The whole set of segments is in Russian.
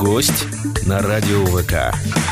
Гость на радио ВК.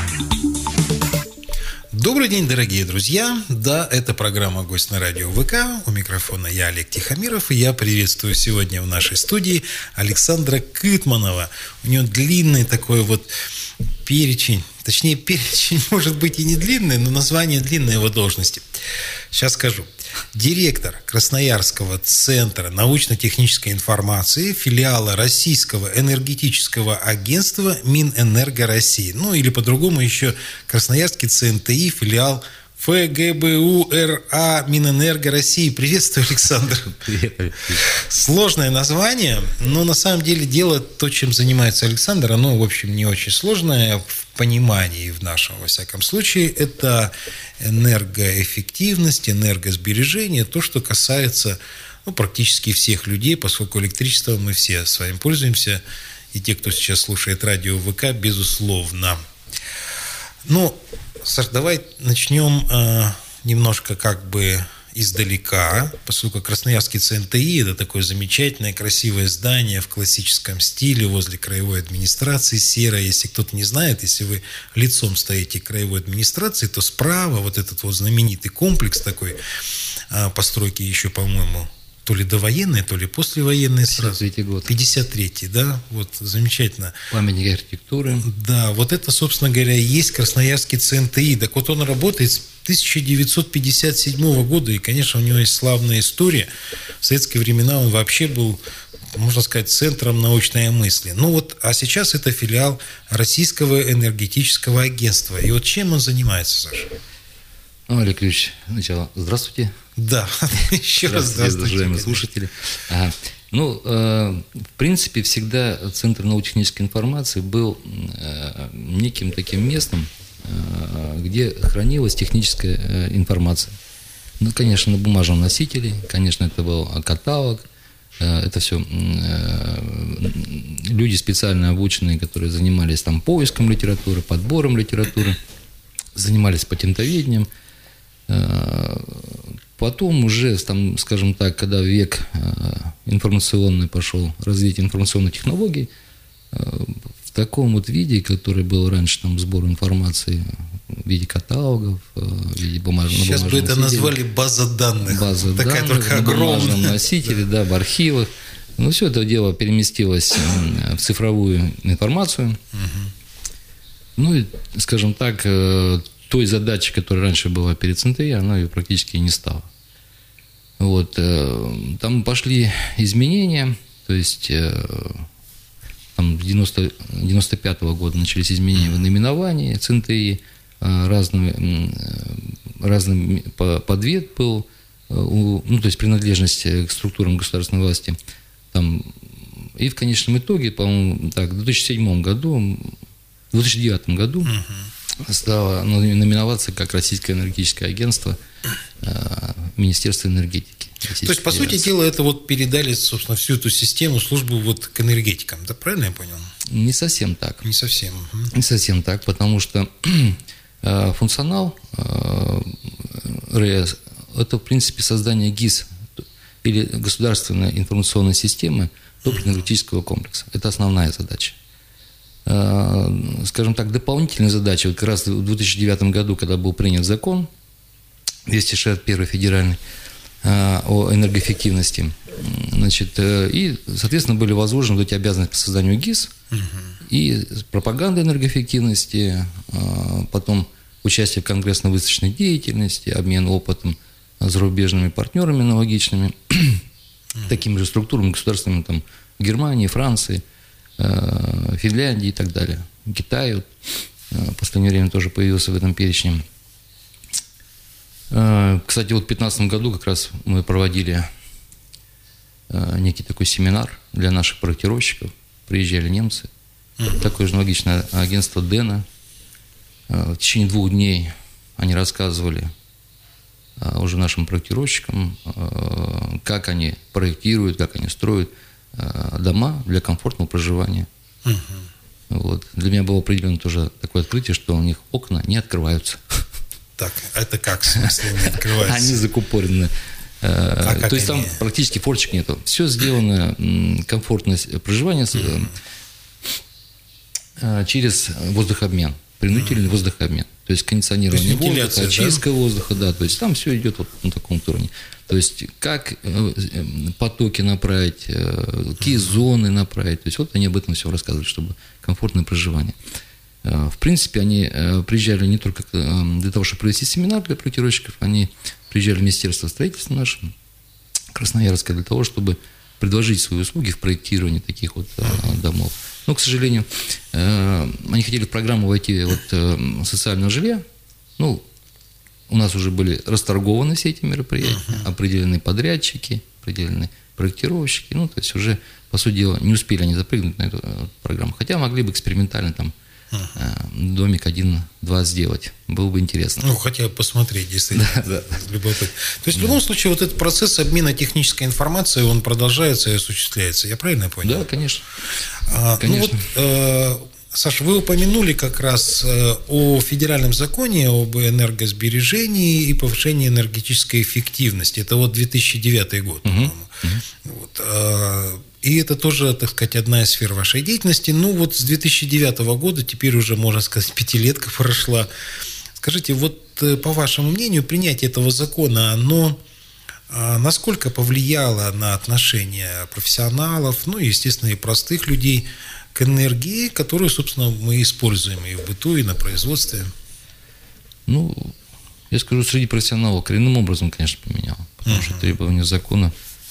Добрый день, дорогие друзья. Да, это программа «Гость на радио ВК». У микрофона я, Олег Тихомиров, и я приветствую сегодня в нашей студии Александра Кытманова. У нее длинный такой вот перечень, точнее, перечень может быть и не длинный, но название длинной его должности. Сейчас скажу. Директор Красноярского центра научно-технической информации, филиала Российского энергетического агентства Минэнерго России. Ну, или по-другому еще Красноярский ЦНТИ, филиал ФГБУ-РА Минэнерго России. Приветствую, Александр. Привет. Сложное название, но на самом деле дело, то, чем занимается Александр, оно, в общем, не очень сложное в понимании в нашем, во всяком случае. Это энергоэффективность, энергосбережение, то, что касается практически всех людей, поскольку электричеством мы все с вами пользуемся, и те, кто сейчас слушает радио ВК, безусловно. Ну, Саш, давай начнем немножко как бы издалека, поскольку Красноярский ЦНТИ – это такое замечательное, красивое здание в классическом стиле возле краевой администрации, серое. Если кто-то не знает, если вы лицом стоите к краевой администрации, то справа вот этот вот знаменитый комплекс такой постройки еще, по-моему, то ли довоенные, то ли послевоенные. 53-й год. 53-й, да, вот замечательно. Памятник архитектуры. Да, вот это, собственно говоря, и есть Красноярский ЦНТИ. Так вот он работает с 1957 года, и, конечно, у него есть славная история. В советские времена он вообще был, можно сказать, центром научной мысли. Ну вот, а сейчас это филиал Российского энергетического агентства. И вот чем он занимается, Саша? Олег Ильич, сначала здравствуйте. Да, еще раз здравствуйте. Уважаемые слушатели. В принципе, всегда Центр научно-технической информации был неким таким местом, где хранилась техническая информация. Ну, конечно, на бумажном носителе, конечно, это был каталог, это все люди специально обученные, которые занимались там поиском литературы, подбором литературы, занимались патентоведением. Потом уже, там, скажем так, когда век информационный пошел, развитие информационных технологий, в таком вот виде, который был раньше, там, сбор информации в виде каталогов, в виде бумажного носителя. Сейчас бы это назвали база данных. База такая данных, только огромная. В бумажном носителе, да, в архивах. Ну, все это дело переместилось в цифровую информацию. Ну, и, скажем так, той задачи, которая раньше была перед ЦНТИ, она ее практически не стала. Вот. Там пошли изменения, то есть там, с 95-го года начались изменения в наименовании ЦНТИ, разный подвид был, то есть принадлежность к структурам государственной власти. Там, и в конечном итоге, по-моему, так, в 2009 году стало наименоваться как Российское энергетическое агентство Министерства энергетики. То есть, по сути дела, это вот передали, собственно, всю эту систему, службу вот к энергетикам, да, правильно я понял? Не совсем так. Не совсем. Не совсем так, потому что функционал РЭС – это, в принципе, создание ГИС или государственной информационной системы топливно-энергетического комплекса. Это основная задача. Скажем так, дополнительные задачи. Вот как раз в 2009 году, когда был принят закон 261 федеральный о энергоэффективности, значит, и, соответственно, были возложены вот эти обязанности по созданию ГИС и пропаганда энергоэффективности, потом участие в конгрессно-выставочной деятельности, обмен опытом с зарубежными партнерами аналогичными, такими же структурами государственными, там, Германии, Франции, Финляндии и так далее. Китай в последнее время тоже появился в этом перечне. Кстати, вот в 2015 году как раз мы проводили некий такой семинар для наших проектировщиков. Приезжали немцы. Такое же аналогичное агентство Дэна. В течение 2 дней они рассказывали уже нашим проектировщикам, как они проектируют, как они строят дома для комфортного проживания. Вот. Для меня было определенно тоже такое открытие, что у них окна не открываются. Так, это как, в смысле, не открывается? Они закупорены. То есть там практически форточек нету. Все сделано, комфортное проживание. через воздухообмен, принудительный воздухообмен. То есть кондиционирование воздуха, очистка воздуха, да, то есть там все идет вот на таком уровне. То есть как потоки направить, какие зоны направить, то есть вот они об этом все рассказывают, чтобы комфортное проживание. В принципе, они приезжали не только для того, чтобы провести семинар для проектировщиков, они приезжали в Министерство строительства наше, Красноярское, для того, чтобы предложить свои услуги в проектировании таких вот домов. Но, к сожалению, они хотели в программу войти вот социального жилья. Ну, у нас уже были расторгованы все эти мероприятия, определены подрядчики, определены проектировщики. Ну, то есть уже, по сути дела, не успели они запрыгнуть на эту программу. Хотя могли бы экспериментально там домик 1-2 сделать. Было бы интересно. Ну, хотя бы посмотреть, действительно. Да. Любопытно. То есть, в любом случае, вот этот процесс обмена технической информацией, он продолжается и осуществляется. Я правильно понял? Да, конечно. Конечно. Ну, вот, Саша, вы упомянули как раз о федеральном законе об энергосбережении и повышении энергетической эффективности. Это вот 2009 год, по-моему. Вот. И это тоже, так сказать, одна из сфер вашей деятельности. Ну, вот с 2009 года, теперь уже, можно сказать, 5-летка прошла. Скажите, вот по вашему мнению, принятие этого закона, оно насколько повлияло на отношения профессионалов, ну, естественно, и простых людей к энергии, которую, собственно, мы используем и в быту, и на производстве? Ну, я скажу, среди профессионалов коренным образом, конечно, поменяло. Потому что требования закона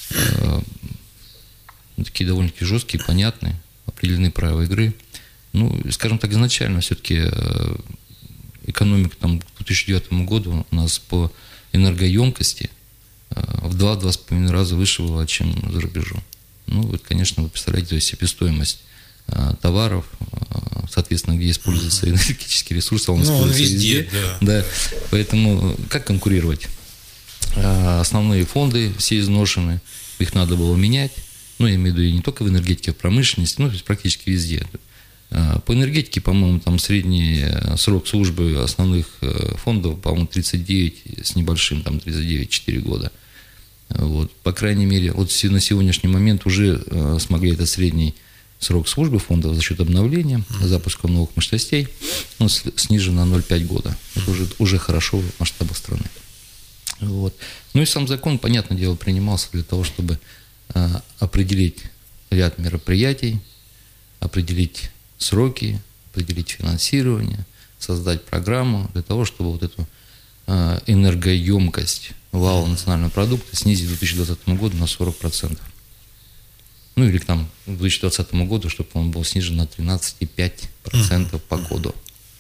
такие довольно-таки жесткие, понятные, определены правила игры. Ну, скажем так, изначально все-таки экономика там, к 2009 году у нас по энергоемкости в 2-2,5 раза выше была, чем за рубежом. Ну, вот, конечно, вы представляете, то есть себестоимость товаров, соответственно, где используется энергетический ресурс, он используется везде. Да. Поэтому как конкурировать? Основные фонды все изношены, их надо было менять. Ну, я имею в виду не только в энергетике, а в промышленности, ну, то есть практически везде. По энергетике, по-моему, там средний срок службы основных фондов, по-моему, 39 с небольшим, там 39-4 года. Вот, по крайней мере, вот на сегодняшний момент уже смогли этот средний срок службы фондов за счет обновления, запуска новых мощностей, ну, снижен на 0,5 года. Это уже хорошо в масштабах страны. Вот. Ну и сам закон, понятное дело, принимался для того, чтобы определить ряд мероприятий, определить сроки, определить финансирование, создать программу для того, чтобы вот эту энергоемкость валового национального продукта снизить к 2020 году на 40%. Ну или там к 2020 году, чтобы он был снижен на 13,5% по году.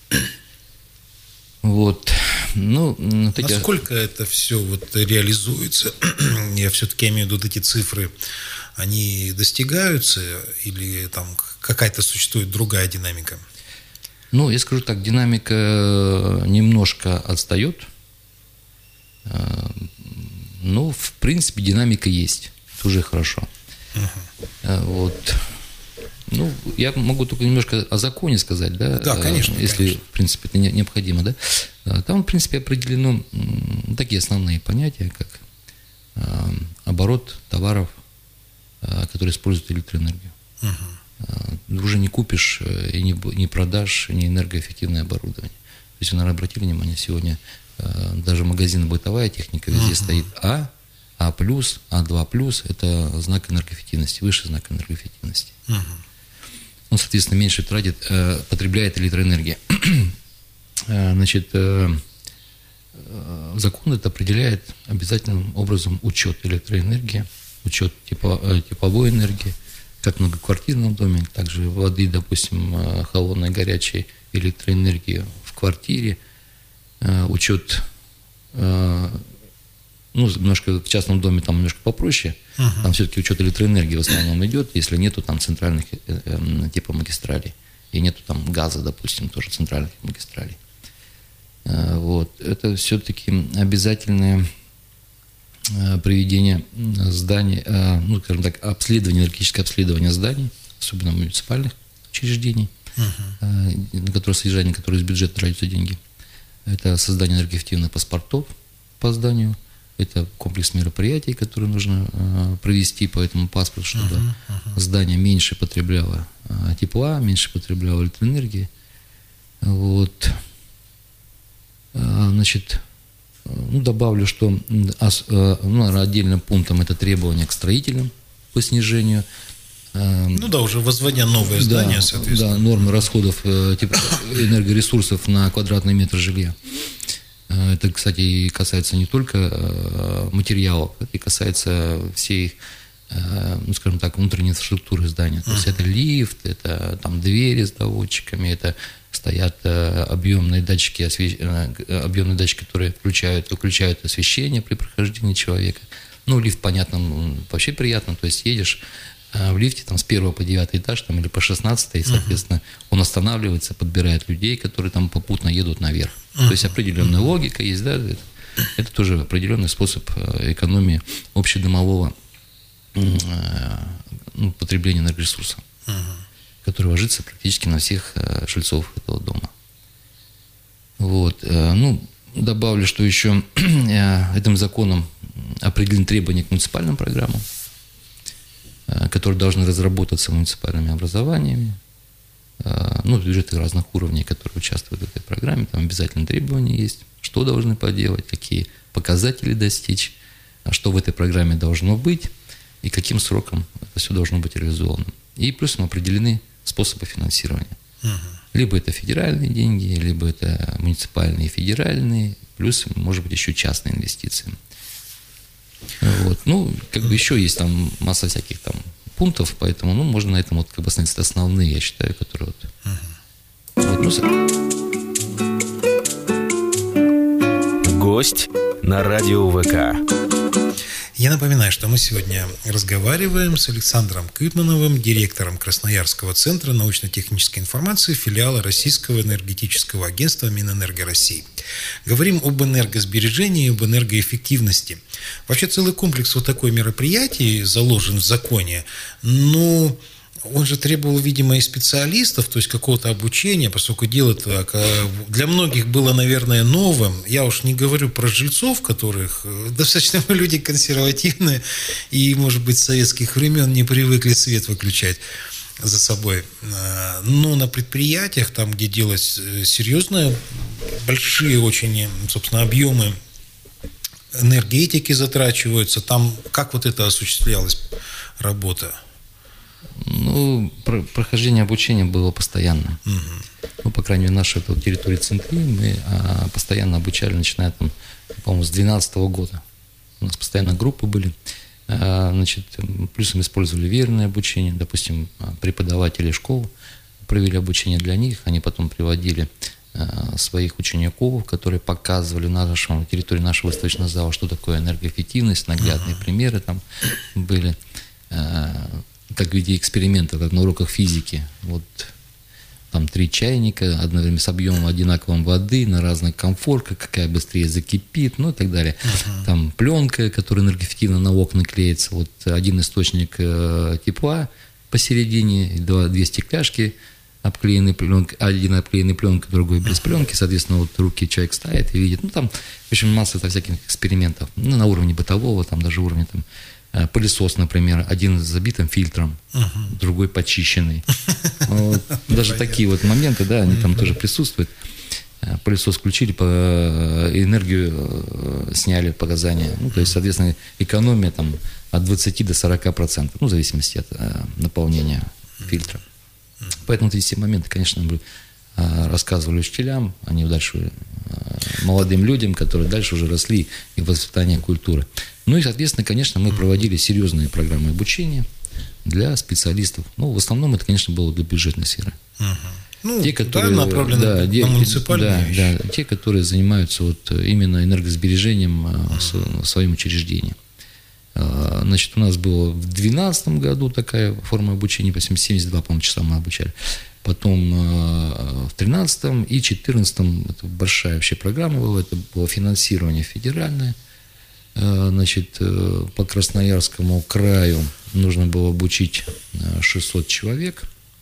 Вот. Ну, насколько это все вот реализуется? Я все-таки имею в виду вот эти цифры, они достигаются или там какая-то существует другая динамика? Ну, я скажу так, динамика немножко отстает. Но, в принципе, динамика есть. Это уже хорошо. Вот. Ну, я могу только немножко о законе сказать, да? Да, конечно. Если, конечно. В принципе, это необходимо, да? Там, в принципе, определены такие основные понятия, как оборот товаров, которые используют электроэнергию. Уже не купишь и не продашь не энергоэффективное оборудование. То есть вы, наверное, обратили внимание, сегодня даже магазины бытовая техника везде стоит А+, А2+, это знак энергоэффективности, высший знак энергоэффективности. Он, соответственно, меньше потребляет электроэнергии. Значит, закон это определяет обязательным образом учет электроэнергии, учет тепловой энергии, как в многоквартирном доме, также воды, допустим, холодной, горячей, электроэнергии в квартире, учет, ну, немножко в частном доме там немножко попроще, там все-таки учет электроэнергии в основном идет, если нету там центральных типа магистралей, и нету там газа, допустим, тоже центральных магистралей. Вот. Это все-таки обязательное проведение зданий, ну, скажем так, энергетическое обследование зданий, особенно муниципальных учреждений, на которые содержание, которые из бюджета тратятся деньги. Это создание энергоэффективных паспортов по зданию, это комплекс мероприятий, которые нужно провести по этому паспорту, чтобы здание меньше потребляло тепла, меньше потреблял электроэнергии. Вот. Значит, добавлю, что отдельным пунктом это требования к строителям по снижению. Уже возводя новое здание, соответственно. Да, нормы расходов энергоресурсов на квадратный метр жилья. Это, кстати, касается не только материалов, это и касается всей, скажем так, внутренней инфраструктуры здания. То есть это лифт, это там двери с доводчиками, это стоят объемные датчики, которые выключают освещение при прохождении человека. Лифт, понятно, вообще приятно, то есть едешь в лифте там, с 1 по 9 этаж там, или по 16, и, соответственно, он останавливается, подбирает людей, которые там попутно едут наверх. То есть определенная логика есть, да, это тоже определенный способ экономии общедомового потребления энергоресурсов, который ложится практически на всех жильцов этого дома. Вот. Добавлю, что еще этим законом определены требования к муниципальным программам, которые должны разработаться муниципальными образованиями, бюджеты разных уровней, которые участвуют в этой программе, там обязательно требования есть, что должны поделать, какие показатели достичь, что в этой программе должно быть и каким сроком это все должно быть реализовано. И плюсом определены способы финансирования. Либо это федеральные деньги, либо это муниципальные и федеральные, плюс, может быть, еще частные инвестиции. Вот. Еще есть там масса всяких там пунктов, поэтому, можно на этом остановиться. основные, я считаю, которые Гость на радио ВК. Я напоминаю, что мы сегодня разговариваем с Александром Кытмановым, директором Красноярского центра научно-технической информации филиала Российского энергетического агентства Минэнерго России. Говорим об энергосбережении и об энергоэффективности. Вообще целый комплекс такой мероприятий заложен в законе, но он же требовал, видимо, и специалистов, то есть какого-то обучения, поскольку дело для многих было, наверное, новым. Я уж не говорю про жильцов, которых достаточно мы люди консервативные и, может быть, с советских времен не привыкли свет выключать за собой. Но на предприятиях, там, где делать серьезные, большие очень, собственно, объемы энергетики затрачиваются, там как это осуществлялась работа? Прохождение обучения было постоянно. По крайней мере, нашей территории центри мы постоянно обучали, начиная, по-моему, с 2012 года. У нас постоянно группы были. Плюсом использовали веерное обучение. Допустим, преподаватели школ провели обучение для них. Они потом приводили своих учеников, которые показывали на территории нашего выставочного зала, что такое энергоэффективность, наглядные примеры там были. Как в виде эксперимента, как на уроках физики. Там 3 чайника, одновременно с объемом одинаковым воды, на разных комфорках, какая быстрее закипит, и так далее. Там пленка, которая энергоэффективно на окна клеится. Один источник тепла посередине, 2 стекляшки обклеены пленкой, один обклеенный пленкой, другой без пленки. Соответственно, руки человек ставит и видит. Там, в общем, масса всяких экспериментов. На уровне бытового, там даже уровня пылесос, например, один с забитым фильтром, другой почищенный. Даже такие моменты, да, они там тоже присутствуют. Пылесос включили, энергию сняли показания. То есть, соответственно, экономия там от 20 до 40%, в зависимости от наполнения фильтра. Поэтому эти все моменты, конечно, мы рассказывали учителям, они дальше молодым людям, которые дальше уже росли и в воспитании культуры. И, соответственно, конечно, мы проводили серьезные программы обучения для специалистов. В основном это, конечно, было для бюджетной сферы. Те, которые направлены на муниципальные вещи. Да, те, которые занимаются именно энергосбережением в своем учреждении. У нас было в 2012 году такая форма обучения, 72, по-моему, часа мы обучали. Потом в 2013 и 2014 это большая вообще программа была, это было финансирование федеральное. По Красноярскому краю нужно было обучить 600 человек.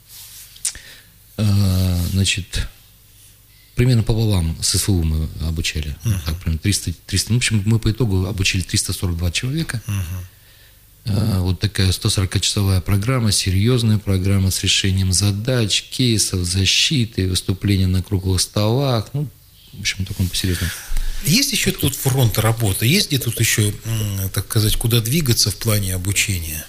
Примерно пополам с СФУ мы обучали. Примерно 300. В общем, мы по итогу обучили 342 человека. Вот такая 140-часовая программа, серьезная программа с решением задач, кейсов, защиты, выступления на круглых столах. Ну, в общем, таком по-серьезному. Есть еще тут фронт работы? Есть где тут еще, так сказать, куда двигаться в плане обучения?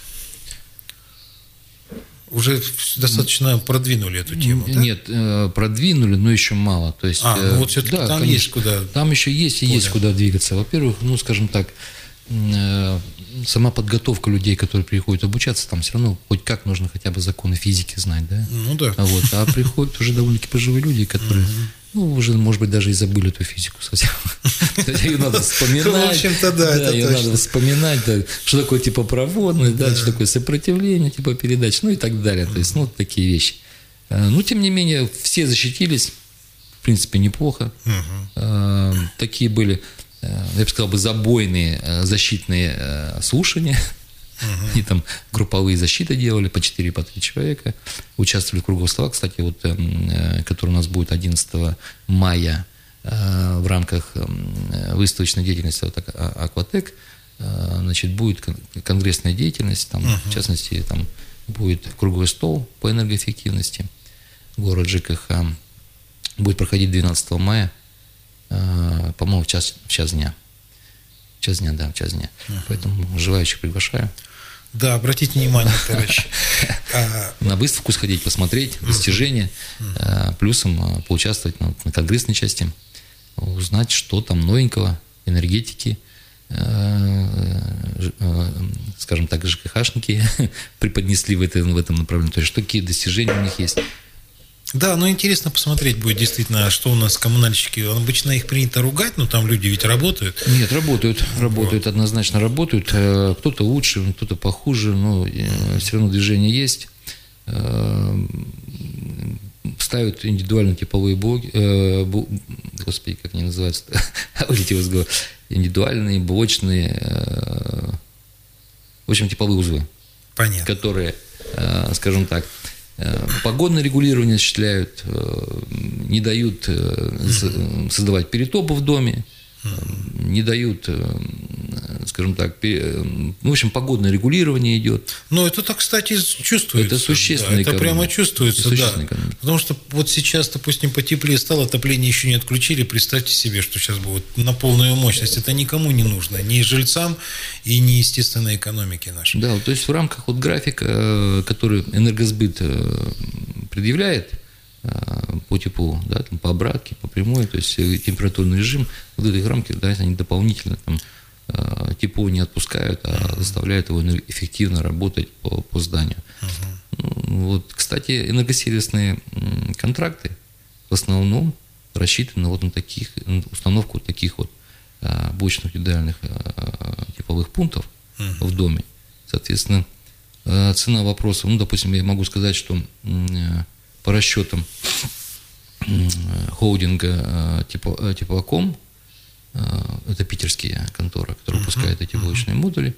Уже достаточно продвинули эту тему, да? Нет, продвинули, но еще мало. То есть, ну вот все-таки да, там конечно, есть куда. Там еще есть куда двигаться. Во-первых, ну, скажем так, сама подготовка людей, которые приходят обучаться, там все равно хоть как нужно хотя бы законы физики знать, да? Ну да. Вот, а приходят уже довольно-таки пожилые люди, которые, ну, уже, может быть, даже и забыли эту физику совсем. Ее надо вспоминать. В общем-то, да, это ее точно. надо вспоминать, что такое типа проводность, да, что такое сопротивление, типа передач, ну и так далее. То есть, ну, такие вещи. Но, тем не менее, все защитились, в принципе, неплохо. Такие были, я бы сказал, забойные защитные слушания. И там групповые защиты делали по 4-3 человека. Участвовали в круглых столах, кстати, вот, который у нас будет 11 мая в рамках выставочной деятельности вот, Акватек. Значит, будет конгрессная деятельность, там, в частности, там будет круглый стол по энергоэффективности. Город ЖКХ будет проходить 12 мая, по-моему, в час дня. В час дня. Поэтому желающих приглашаю. Да, обратите внимание, товарищи. На выставку сходить, посмотреть достижения, плюсом поучаствовать на конгрессной части, узнать, что там новенького, энергетики, скажем так, ЖКХшники преподнесли в этом направлении, то есть, что какие достижения у них есть. Да, ну интересно посмотреть будет действительно, что у нас коммунальщики. Обычно их принято ругать, но там люди ведь работают. Нет, работают, однозначно работают. Кто-то лучше, кто-то похуже, но все равно движение есть. Ставят индивидуальные тепловые блоки, господи, как они называются, индивидуальные, блочные, в общем, тепловые узлы. Понятно. Которые, скажем так, погодное регулирование осуществляют, не дают создавать перетопы в доме, не дают, скажем так, в общем, погодное регулирование идет. Но это, кстати, чувствуется. Это существенно. Да, это прямо чувствуется, да. Экономика. Потому что вот сейчас, допустим, потеплее стало, отопление еще не отключили. Представьте себе, что сейчас будет на полную мощность. Это никому не нужно. Ни жильцам и ни естественной экономике нашей. Да, то есть в рамках вот графика, который энергосбыт предъявляет по теплу, да, там, по обратке, по прямой, то есть температурный режим, вот эти рамки, да, они дополнительно там, тепло не отпускают, а заставляют его эффективно работать по зданию. Вот, кстати, энергосервисные контракты в основном рассчитаны вот на установку таких вот блочных индивидуальных тепловых пунктов в доме. Соответственно, цена вопроса, ну, допустим, я могу сказать, что по расчетам холдинга Теплоком, это питерские конторы, которые выпускают эти блочные модули,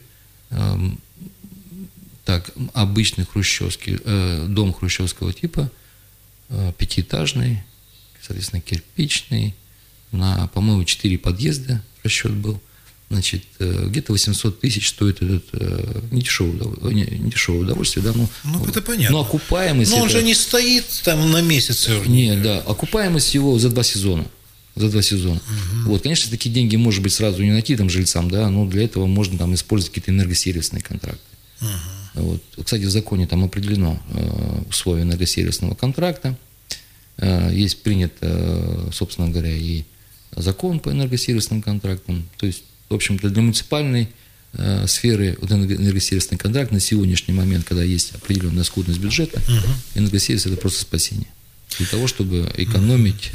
так, обычный дом хрущевского типа, пятиэтажный, соответственно, кирпичный, на, по-моему, 4 подъезда расчет был. Значит, где-то 800 тысяч стоит этот недешевое удовольствие, да, ну, это понятно. Но окупаемость... Но он же не стоит там на месяц. Нет, да, окупаемость его за 2 сезона. Вот, конечно, такие деньги, может быть, сразу не найти там жильцам, да, но для этого можно там использовать какие-то энергосервисные контракты. Вот. Кстати, в законе там определено условия энергосервисного контракта. Есть принят, собственно говоря, и закон по энергосервисным контрактам. То есть, в общем-то, для муниципальной сферы вот энергосервисный контракт на сегодняшний момент, когда есть определенная скудность бюджета, энергосервис – это просто спасение. Для того, чтобы экономить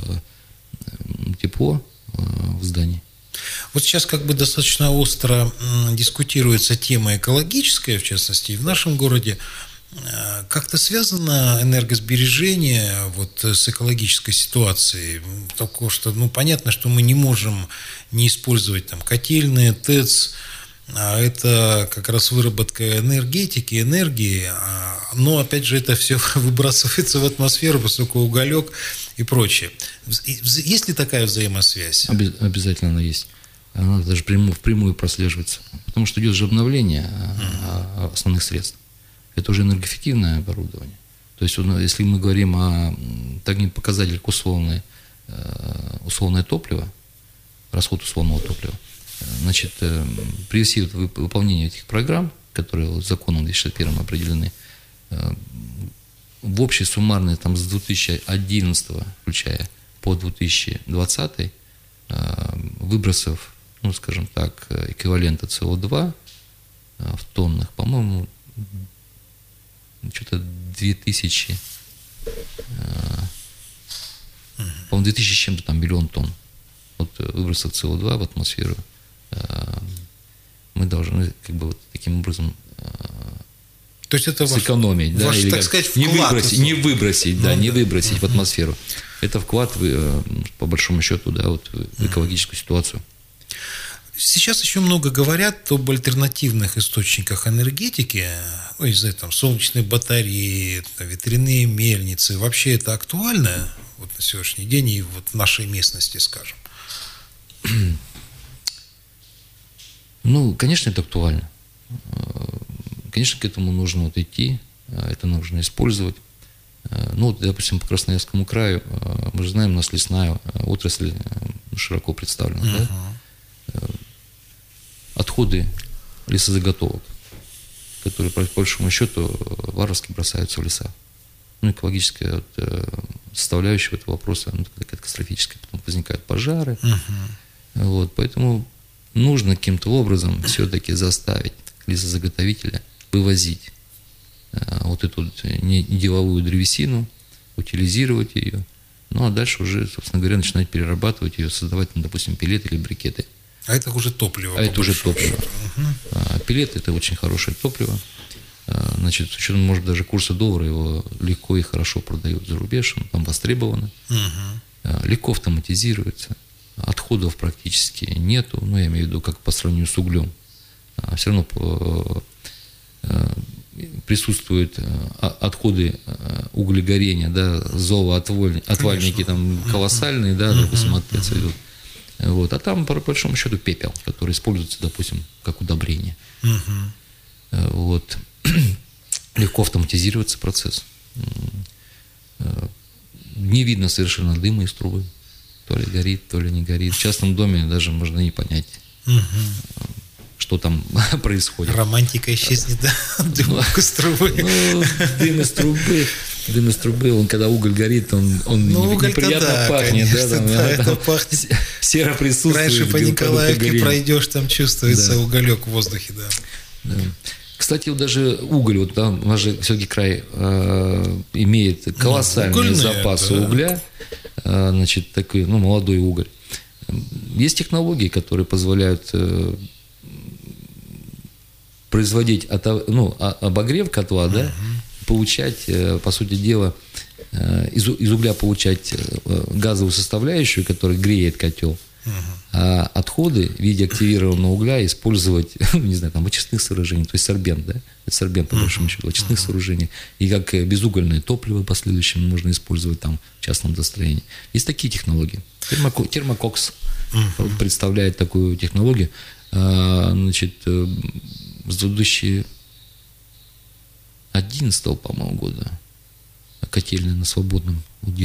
тепло в здании. Вот сейчас как бы достаточно остро дискутируется тема экологическая, в частности, в нашем городе. Как-то связано энергосбережение вот с экологической ситуацией? Потому что, ну, понятно, что мы не можем не использовать там котельные, ТЭЦ, а это как раз выработка энергии, но, опять же, это все выбрасывается в атмосферу, поскольку уголек и прочее. Есть ли такая взаимосвязь? Обязательно она есть. она даже впрямую прослеживается. Потому что идет же обновление основных средств. Это уже энергоэффективное оборудование. То есть, если мы говорим о таких показателях условное топливо, расход условного топлива, значит, при всем выполнении этих программ, которые законом 2061 определены, в общей суммарной там, с 2011 включая по 2020 выбросов, ну, скажем так, эквивалента СО2 в тоннах, по-моему, что-то 2000, по-моему, 2000 с чем-то там миллион тонн от выбросов СО2 в атмосферу мы должны как бы вот таким образом то есть это сэкономить, ваш, или так сказать, не вклад. Не выбросить в атмосферу. Это вклад, по большому счету, да, вот, в экологическую ситуацию. Сейчас еще много говорят об альтернативных источниках энергетики, ну, не знаю, там, солнечные батареи, там, ветряные мельницы. Вообще это актуально вот на сегодняшний день и вот в нашей местности, скажем? Ну, конечно, это актуально. Конечно, к этому нужно вот идти, это нужно использовать. Ну, вот, допустим, по Красноярскому краю, мы же знаем, у нас лесная отрасль широко представлена, да? Отходы лесозаготовок, которые, по большому счету, варварски бросаются в леса. Ну, экологическая вот, составляющая этого вопроса, ну, такая катастрофическая. Потом возникают пожары. Вот, поэтому нужно каким-то образом все-таки заставить лесозаготовителя вывозить вот эту вот неделовую древесину, утилизировать ее, ну а дальше уже, собственно говоря, начинать перерабатывать ее, создавать, ну, допустим, пеллеты или брикеты. А это уже топливо. А это уже топливо. Пеллет – это очень хорошее топливо. Значит, с учетом, может, даже курса доллара его легко и хорошо продают за рубеж, он там востребовано. Легко автоматизируется. Отходов практически нету, ну, я имею в виду, как по сравнению с углем. Все равно присутствуют отходы углегорения, да, золоотвальники там колоссальные, да, допустим, от ТЭЦ идут. Вот. А там, по большому счету, пепел, который используется, допустим, как удобрение. Вот. Легко автоматизируется процесс. Не видно совершенно дыма из трубы. То ли горит, то ли не горит. В частном доме даже можно не понять, что там происходит. Романтика исчезнет, да? Дым из трубы. Ну, дым из трубы, он когда уголь горит, он неприятно да, пахнет. Конечно, да, это пахнет. Сера присутствует. Раньше по Николаевке пройдешь, там чувствуется уголек в воздухе, да. Кстати, вот даже уголь, вот там у нас же все-таки край имеет колоссальный запас угля, значит, такой, ну, молодой уголь. Есть технологии, которые позволяют производить обогрев котла, да, получать, по сути дела, из угля получать газовую составляющую, которая греет котел, а отходы в виде активированного угля использовать, не знаю, там, в очистных сооружениях, то есть сорбент, да, это сорбент, по большому счету, в очистных сооружениях, и как безугольное топливо в последующем можно использовать там в частном достроении. Есть такие технологии. Термококс представляет такую технологию. Значит, с 2011, по-моему, года котельная на Свободном, где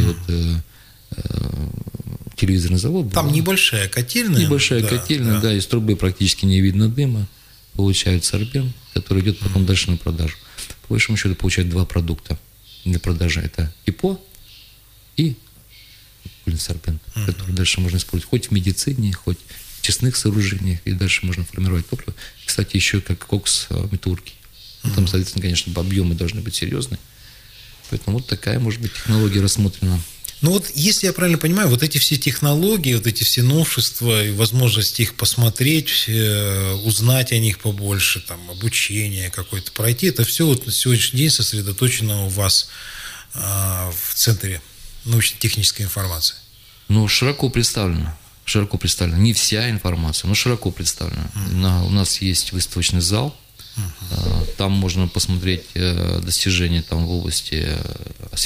телевизорный завод. Там небольшая котельная. Небольшая котельная, да, из трубы практически не видно дыма. Получают сорбент, который идет потом дальше на продажу. По большому счету получают два продукта для продажи. Это ИПО и сорбент, который дальше можно использовать хоть в медицине, хоть в честных сооружениях, и дальше можно формировать топливо. Кстати, еще как кокс металлургии. Там, соответственно, конечно, объемы должны быть серьезные. Поэтому вот такая, может быть, технология рассмотрена. Ну вот, если я правильно понимаю, вот эти все технологии, вот эти все новшества и возможность их посмотреть, узнать о них побольше, там, обучение какое-то пройти, это все вот на сегодняшний день сосредоточено у вас в Центре научно-технической информации. Ну, широко представлено. Широко представлена. Не вся информация, но широко представлена. У нас есть выставочный зал. Там можно посмотреть достижения там, в области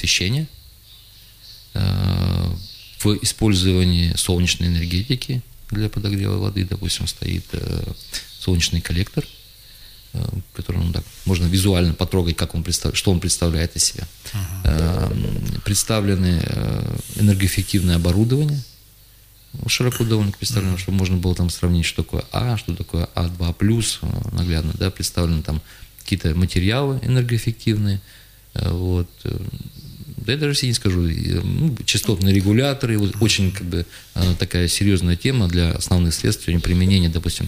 освещения, в использовании солнечной энергетики, для подогрева воды, допустим, стоит солнечный коллектор, который можно визуально потрогать, что он представляет из себя. Представлены энергоэффективное оборудование, широко довольно представлено, чтобы можно было там сравнить, что такое что такое А2+, наглядно, да, представлены там какие-то материалы энергоэффективные, вот. Да я даже себе не скажу, частотные регуляторы, вот очень такая серьезная тема для основных средств применения, допустим,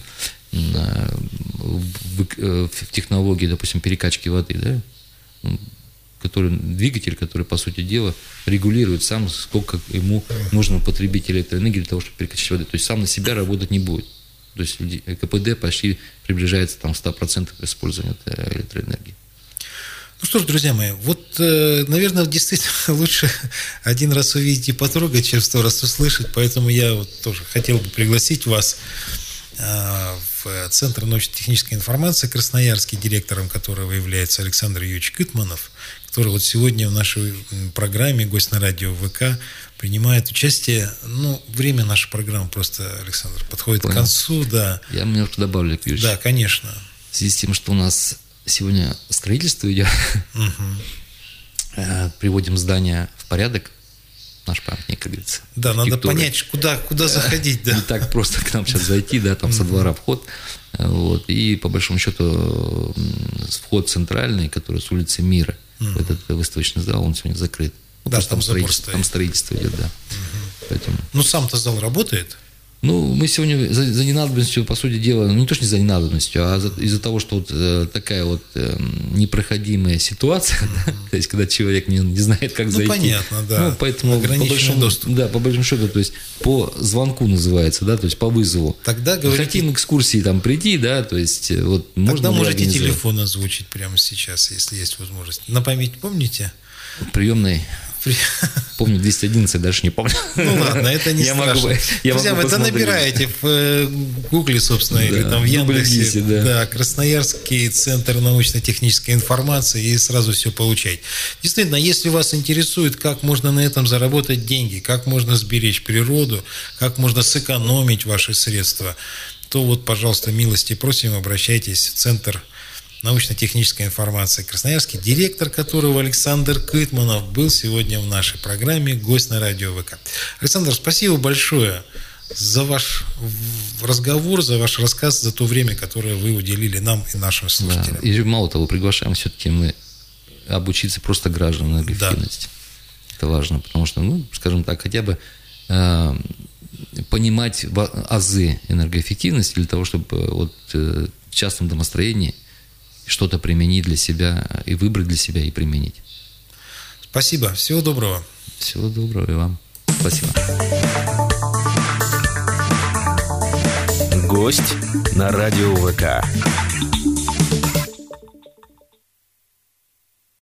в технологии, допустим, перекачки воды, да, двигатель, который, по сути дела, регулирует сам, сколько ему нужно потребить электроэнергии для того, чтобы перекачать воду. То есть сам на себя работать не будет. То есть КПД почти приближается к 100% использования электроэнергии. Ну что ж, друзья мои, вот, наверное, действительно лучше один раз увидеть и потрогать, чем 100 раз услышать, поэтому я вот тоже хотел бы пригласить вас в Центр научно-технической информации Красноярский, директором которого является Александр Юрьевич Кытманов, который вот сегодня в нашей программе «Гость на радио ВК» принимает участие. Время нашей программы просто, Александр, подходит к концу. Да. Я немножко добавлю, Юрьевич. Да, конечно. В связи с тем, что у нас сегодня строительство идет, приводим здание в порядок, наш памятник, как говорится. Да, надо понять, куда заходить. Да. Не так просто к нам сейчас зайти, да, там со двора вход. Вот, и по большому счету вход центральный, который с улицы Мира, в этот выставочный зал, он сегодня закрыт. Да, там строительство идет, да. Поэтому... сам-то зал работает? Мы сегодня за ненадобностью, по сути дела, не то, что не за ненадобностью, а из-за того, что вот такая вот непроходимая ситуация, да, то есть, когда человек не знает, как зайти. Понятно, да. Поэтому ограниченный доступ. Да, по большому счету, то есть, по звонку называется, да, то есть, по вызову. Тогда говорите... Хотим экскурсии там прийти, да, то есть, вот можно. Тогда можете телефон озвучить прямо сейчас, если есть возможность. На память помните? Приемный. Помню 211, даже не помню. Ладно, это не страшно. Друзья, вы набираете в Гугле, собственно, или там в Яндексе, да, Красноярский центр научно-технической информации, и сразу все получаете. Действительно, если вас интересует, как можно на этом заработать деньги, как можно сберечь природу, как можно сэкономить ваши средства, то вот, пожалуйста, милости просим, обращайтесь в Центр научно-технической информации Красноярский, директор которого Александр Кытманов был сегодня в нашей программе «Гость на радио ВК». Александр, спасибо большое за ваш разговор, за ваш рассказ, за то время, которое вы уделили нам и нашим слушателям. Да. И мало того, приглашаем все-таки мы обучиться просто гражданам энергоэффективности. Да. Это важно, потому что, скажем так, хотя бы понимать азы энергоэффективности для того, чтобы в частном домостроении что-то применить для себя и выбрать для себя и применить. Спасибо. Всего доброго. Всего доброго и вам. Спасибо. Гость на радио ВК.